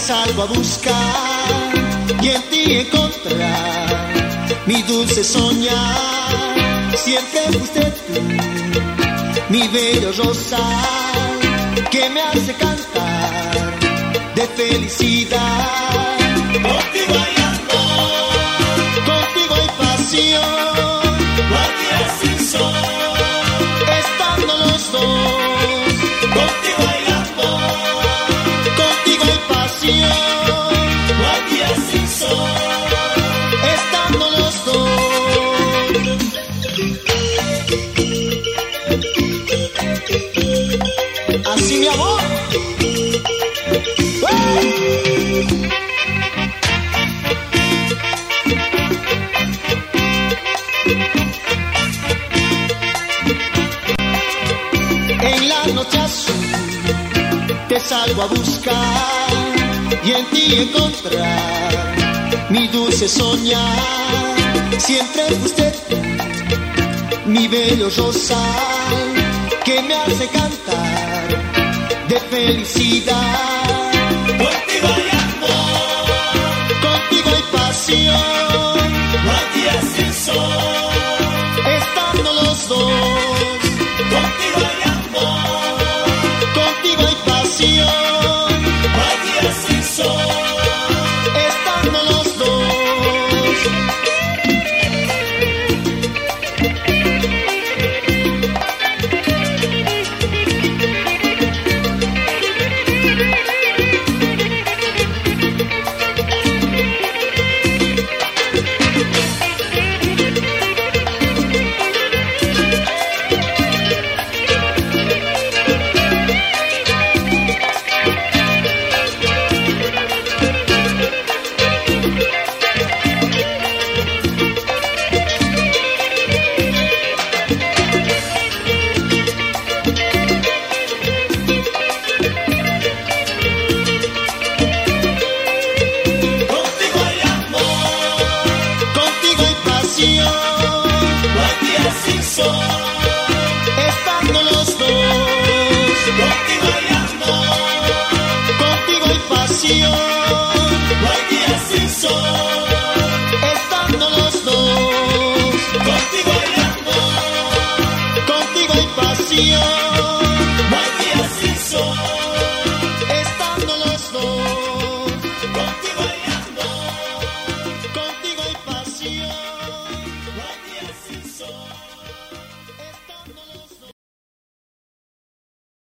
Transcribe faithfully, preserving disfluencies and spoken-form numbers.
salgo a buscar y en ti encontrar mi dulce soñar. Siempre fuiste tú, mi bello rosal, que me hace cantar de felicidad. Contigo hay amor, contigo hay pasión, no hay día sin sol. Estando los dos, Contigo hay amor, contigo hay pasión, no hay día sin sol. estando los dos. Así mi amor. En la noche azul te salgo a buscar y en ti encontrar mi dulce soñar. Siempre fuiste tú, mi bello rosal, que me hace cantar de felicidad. Contigo hay amor, Contigo hay pasión, no hay día sin sol. estando los dos. Contigo